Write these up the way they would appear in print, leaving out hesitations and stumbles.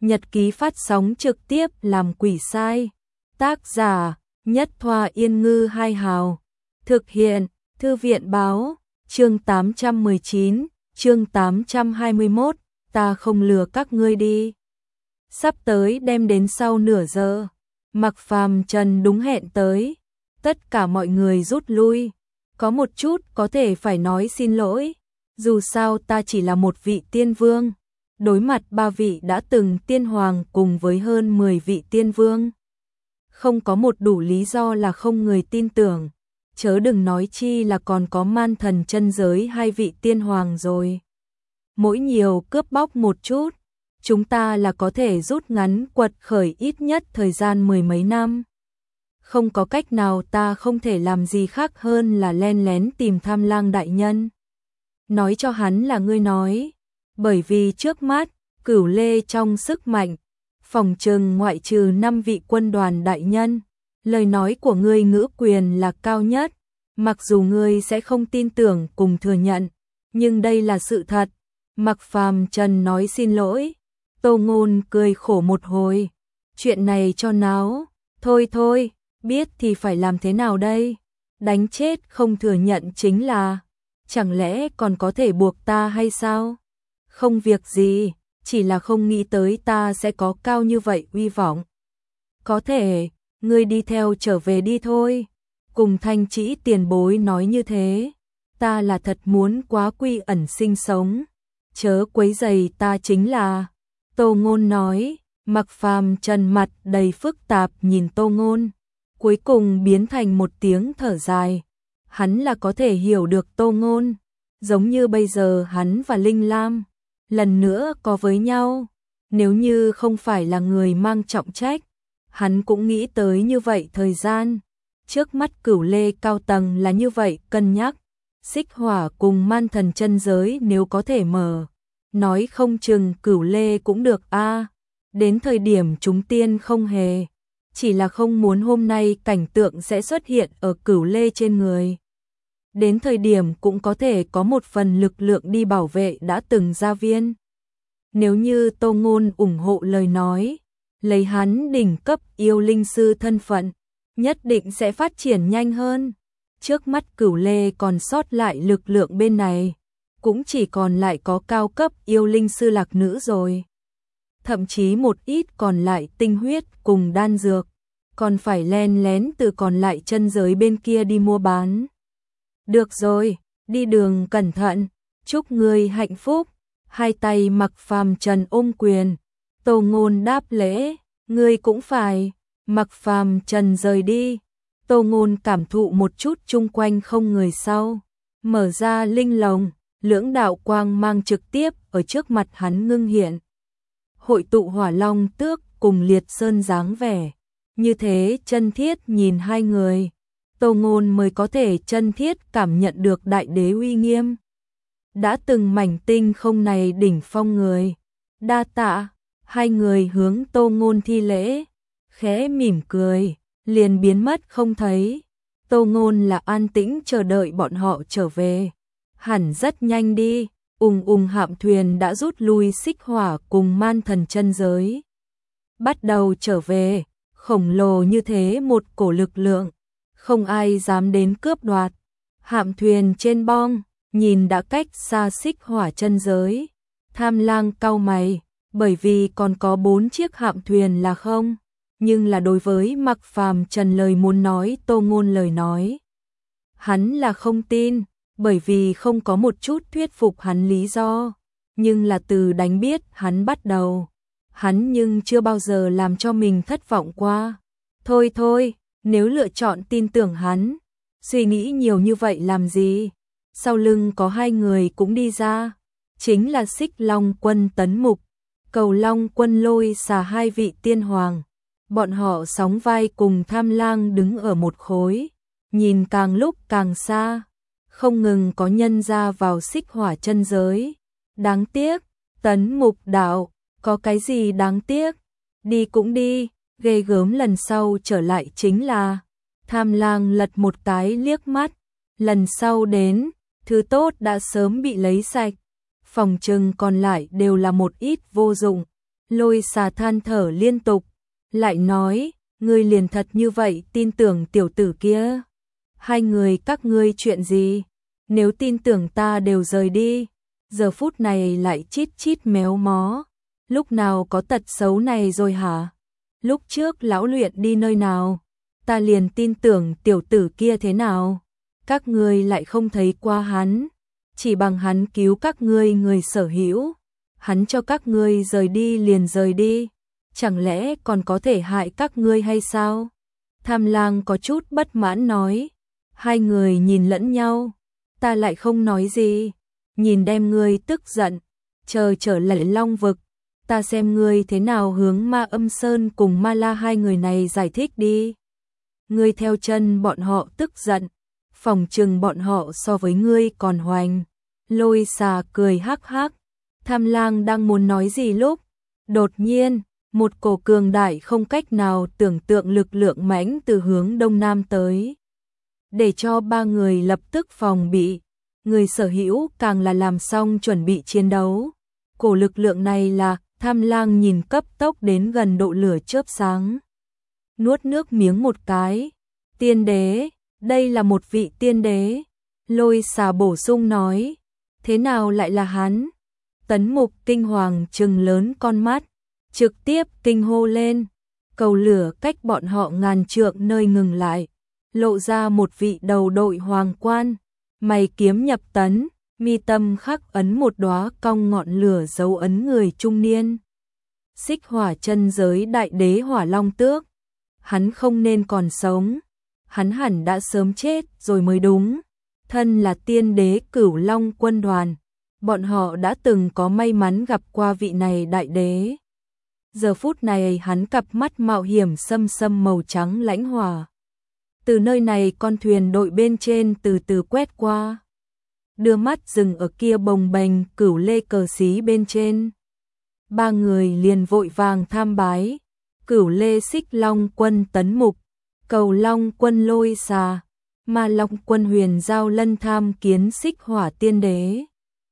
Nhật ký phát sóng trực tiếp làm quỷ sai. Tác giả Nhất Thoa Yên Ngư Hai Hào. Thực hiện Thư viện Báo. Chương 819, chương 821. Ta không lừa các ngươi đi. Sắp tới đem đến sau nửa giờ. Mạc Phàm Trần đúng hẹn tới. Tất cả mọi người rút lui. Có một chút có thể phải nói xin lỗi. Dù sao ta chỉ là một vị tiên vương. Đối mặt 3 vị đã từng tiên hoàng cùng với hơn 10 vị tiên vương. Không có một đủ lý do là không người tin tưởng. Chớ đừng nói chi là còn có man thần chân giới 2 vị tiên hoàng rồi. Mỗi nhiều cướp bóc một chút, chúng ta là có thể rút ngắn quật khởi ít nhất thời gian 10 mấy năm. Không có cách nào, ta không thể làm gì khác hơn là len lén tìm Tham Lang đại nhân. Nói cho hắn là ngươi nói, bởi vì trước mắt, Cửu Lê trong sức mạnh, phòng trừng ngoại trừ 5 vị quân đoàn đại nhân, lời nói của ngươi ngữ quyền là cao nhất, mặc dù ngươi sẽ không tin tưởng cùng thừa nhận, nhưng đây là sự thật. Mạc Phàm Trần nói xin lỗi. Tô Ngôn cười khổ một hồi, chuyện này cho náo, thôi, biết thì phải làm thế nào đây? Đánh chết không thừa nhận chính là, chẳng lẽ còn có thể buộc ta hay sao? Không việc gì, chỉ là không nghĩ tới ta sẽ có cao như vậy uy vọng. Có thể, ngươi đi theo trở về đi thôi. Cùng Thanh Trĩ tiền bối nói như thế, ta là thật muốn quá quy ẩn sinh sống, chớ quấy rầy ta chính là. Tô Ngôn nói. Mạc Phàm Trần mặt đầy phức tạp nhìn Tô Ngôn, cuối cùng biến thành một tiếng thở dài. Hắn là có thể hiểu được Tô Ngôn, giống như bây giờ hắn và Linh Lam lần nữa có với nhau, nếu như không phải là người mang trọng trách, hắn cũng nghĩ tới như vậy. Thời gian trước mắt Cửu Lê cao tầng là như vậy cân nhắc, Xích Hỏa cùng man thần chân giới nếu có thể mở, nói không chừng Cửu Lê cũng được a. Đến thời điểm chúng tiên không hề, chỉ là không muốn hôm nay cảnh tượng sẽ xuất hiện ở Cửu Lê trên người. Đến thời điểm cũng có thể có một phần lực lượng đi bảo vệ đã từng gia viên. Nếu như Tô Ngôn ủng hộ lời nói, lấy hắn đỉnh cấp yêu linh sư thân phận, nhất định sẽ phát triển nhanh hơn. Trước mắt Cửu Lê còn sót lại lực lượng bên này, cũng chỉ còn lại có cao cấp yêu linh sư lạc nữ rồi. Thậm chí một ít còn lại tinh huyết cùng đan dược, còn phải len lén từ còn lại chân giới bên kia đi mua bán. Được rồi, đi đường cẩn thận, chúc ngươi hạnh phúc. Hai tay Mạc Phàm Trần ôm quyền, Tô Ngôn đáp lễ, ngươi cũng phải. Mạc Phàm Trần rời đi, Tô Ngôn cảm thụ một chút chung quanh không người sau, mở ra linh lồng, lưỡng đạo quang mang trực tiếp ở trước mặt hắn ngưng hiện. Hội tụ Hỏa Long Tước cùng Liệt Sơn dáng vẻ, như thế chân thiết nhìn hai người, Tô Ngôn mới có thể chân thiết cảm nhận được đại đế uy nghiêm. Đã từng mảnh tinh không này đỉnh phong người, đa tạ. Hai người hướng Tô Ngôn thi lễ, khẽ mỉm cười, liền biến mất không thấy. Tô Ngôn là an tĩnh chờ đợi bọn họ trở về, hẳn rất nhanh đi. Hạm thuyền đã rút lui Xích Hỏa cùng man thần chân giới, bắt đầu trở về. Khổng lồ như thế một cổ lực lượng, không ai dám đến cướp đoạt. Hạm thuyền trên bong, nhìn đã cách xa Xích Hỏa chân giới. Tham Lang cau mày, bởi vì còn có 4 chiếc hạm thuyền là không, nhưng là đối với Mạc Phàm Trần lời muốn nói Tô Ngôn lời nói, hắn là không tin, bởi vì không có một chút thuyết phục hắn lý do, nhưng là từ đánh biết hắn bắt đầu, hắn nhưng chưa bao giờ làm cho mình thất vọng qua. Thôi, nếu lựa chọn tin tưởng hắn, suy nghĩ nhiều như vậy làm gì? Sau lưng có hai người cũng đi ra, chính là Xích Long quân Tấn Mục, Cầu Long quân Lôi Xà, hai vị tiên hoàng. Bọn họ sóng vai cùng Tham Lang đứng ở một khối, nhìn càng lúc càng xa, không ngừng có nhân ra vào Xích Hỏa chân giới. Đáng tiếc, Tấn Mục đạo, có cái gì đáng tiếc? Đi cũng đi, ghê gớm lần sau trở lại chính là. Tham Lang lật một cái liếc mắt, lần sau đến, thứ tốt đã sớm bị lấy sạch, phòng trừng còn lại đều là một ít vô dụng. Lôi Xà than thở liên tục, lại nói, ngươi liền thật như vậy tin tưởng tiểu tử kia? Hai người các ngươi chuyện gì? Nếu tin tưởng ta đều rời đi, giờ phút này lại chít chít méo mó, lúc nào có tật xấu này rồi hả? Lúc trước lão luyện đi nơi nào, ta liền tin tưởng tiểu tử kia thế nào? Các ngươi lại không thấy qua hắn, chỉ bằng hắn cứu các ngươi người sở hữu, hắn cho các ngươi rời đi liền rời đi, chẳng lẽ còn có thể hại các ngươi hay sao? Tham Lang có chút bất mãn nói. Hai người nhìn lẫn nhau, ta lại không nói gì, nhìn đem ngươi tức giận, chờ trở lại Long vực, ta xem ngươi thế nào hướng Ma Âm Sơn cùng Ma La hai người này giải thích đi. Ngươi theo chân bọn họ tức giận, phỏng chừng bọn họ so với ngươi còn hoành. Lôi Xà cười hắc hắc, Tham Lang đang muốn nói gì lúc, đột nhiên, một cổ cường đại không cách nào tưởng tượng lực lượng mãnh từ hướng đông nam tới. Để cho ba người lập tức phòng bị, người sở hữu càng là làm xong chuẩn bị chiến đấu. Cổ lực lượng này là, Tham Lang nhìn cấp tốc đến gần độ lửa chớp sáng. Nuốt nước miếng một cái, tiên đế, đây là một vị tiên đế. Lôi Xà bổ sung nói, thế nào lại là hắn? Tấn Mục kinh hoàng trừng lớn con mắt, trực tiếp kinh hô lên. Cầu lửa cách bọn họ ngàn trượng nơi ngừng lại, lộ ra một vị đầu đội hoàng quan, mày kiếm nhập tấn, mi tâm khắc ấn một đóa cong ngọn lửa dấu ấn người trung niên. Xích Hỏa chân giới đại đế Hỏa Long Tước, hắn không nên còn sống, hắn hẳn đã sớm chết rồi mới đúng. Thân là tiên đế Cửu Long quân đoàn, bọn họ đã từng có may mắn gặp qua vị này đại đế. Giờ phút này hắn cặp mắt mạo hiểm sâm sâm màu trắng lãnh hỏa. Từ nơi này con thuyền đội bên trên từ từ quét qua, đưa mắt dừng ở kia bồng bềnh cửu lê cờ xí bên trên. Ba người liền vội vàng tham bái, Cửu Lê Xích Long quân Tấn Mục, Cầu Long quân Lôi Xà, Ma Long quân Huyền Giao Lân tham kiến Xích Hỏa tiên đế.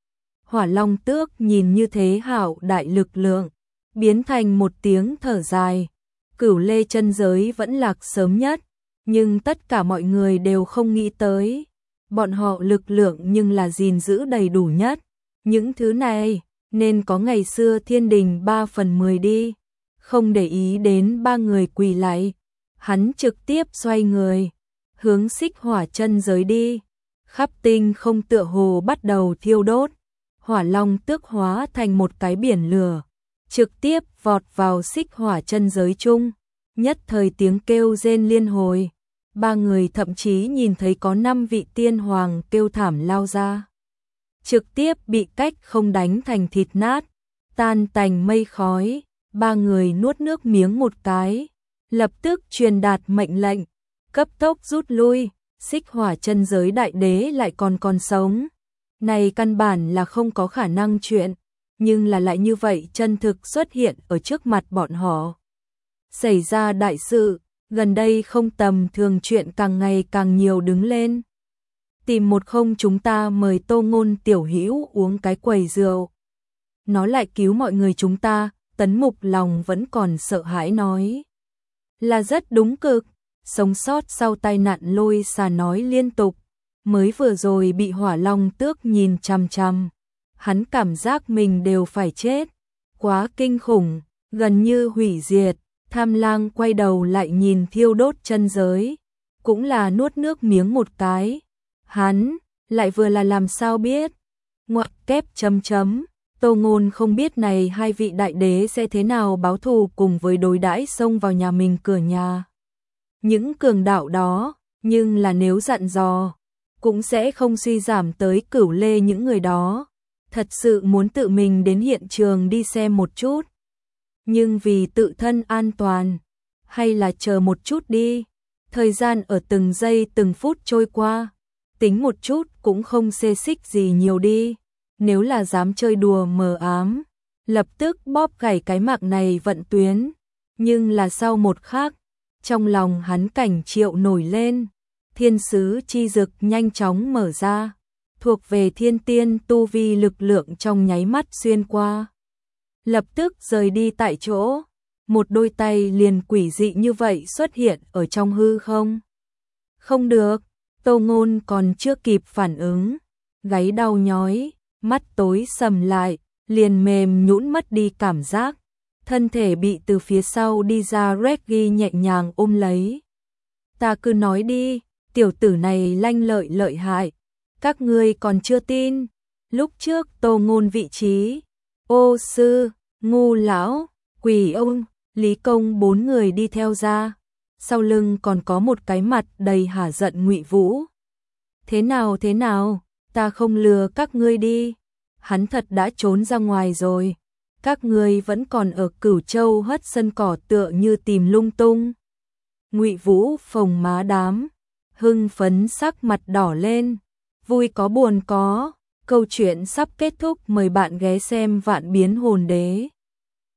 Hỏa Long Tước nhìn như thế hảo đại lực lượng, biến thành một tiếng thở dài. Cửu Lê chân giới vẫn lạc sớm nhất, nhưng tất cả mọi người đều không nghĩ tới, bọn họ lực lượng nhưng là gìn giữ đầy đủ nhất. Những thứ này nên có ngày xưa thiên đình 3/10 đi. Không để ý đến ba người quỳ lại, hắn trực tiếp xoay người, hướng Xích Hỏa chân giới đi. Khắp tinh không tựa hồ bắt đầu thiêu đốt, Hỏa Long Tước hóa thành một cái biển lửa, trực tiếp vọt vào Xích Hỏa chân giới chung. Nhất thời tiếng kêu rên liên hồi, ba người thậm chí nhìn thấy có 5 vị tiên hoàng kêu thảm lao ra, trực tiếp bị cách không đánh thành thịt nát, tan tành mây khói. Ba người nuốt nước miếng một cái, lập tức truyền đạt mệnh lệnh, cấp tốc rút lui. Xích Hỏa chân giới đại đế lại còn sống, này căn bản là không có khả năng chuyện, nhưng là lại như vậy chân thực xuất hiện ở trước mặt bọn họ. Xảy ra đại sự, gần đây không tầm thường chuyện càng ngày càng nhiều đứng lên. Tìm một không chúng ta mời Tô Ngôn tiểu hữu uống cái quầy rượu, nó lại cứu mọi người chúng ta. Tấn Mục lòng vẫn còn sợ hãi nói, là rất đúng cực. Sống sót sau tai nạn Lôi Xà nói liên tục, mới vừa rồi bị Hỏa Long Tước nhìn chằm chằm, hắn cảm giác mình đều phải chết, quá kinh khủng, gần như hủy diệt. Tham Lang quay đầu lại nhìn thiêu đốt chân giới, cũng là nuốt nước miếng một cái. Hắn lại vừa là làm sao biết? Ngoặc kép chấm chấm. Tô Ngôn không biết này hai vị đại đế sẽ thế nào báo thù cùng với đối đãi xông vào nhà mình cửa nhà. Những cường đạo đó, nhưng là nếu dặn dò, cũng sẽ không suy giảm tới Cửu Lê những người đó. Thật sự muốn tự mình đến hiện trường đi xem một chút. Nhưng vì tự thân an toàn, hay là chờ một chút đi. Thời gian ở từng giây từng phút trôi qua, tính một chút cũng không xê xích gì nhiều đi. Nếu là dám chơi đùa mờ ám, lập tức bóp gãy cái mạng này vận tuyến. Nhưng là sau một khắc, trong lòng hắn cảnh triệu nổi lên, thiên sứ chi dực nhanh chóng mở ra, thuộc về thiên tiên tu vi lực lượng trong nháy mắt xuyên qua. lập tức rời đi tại chỗ. Một đôi tay liền quỷ dị như vậy xuất hiện ở trong hư không. Không được, Tô Ngôn còn chưa kịp phản ứng, gáy đau nhói, mắt tối sầm lại, liền mềm nhũn mất đi cảm giác. Thân thể bị từ phía sau đi ra Reggie nhẹ nhàng ôm lấy. Ta cứ nói đi, tiểu tử này lanh lợi lợi hại, các ngươi còn chưa tin. Lúc trước Tô Ngôn vị trí, Ô Sư, Ngu Lão, Quỷ Ông, Lý Công 4 người đi theo ra. Sau lưng còn có một cái mặt đầy hả giận Ngụy Vũ. Thế nào, ta không lừa các ngươi đi. Hắn thật đã trốn ra ngoài rồi. Các ngươi vẫn còn ở Cửu Châu hất sân cỏ tựa như tìm lung tung. Ngụy Vũ phồng má đám, hưng phấn sắc mặt đỏ lên. Vui có buồn có, câu chuyện sắp kết thúc, mời bạn ghé xem Vạn Biến Hồn Đế.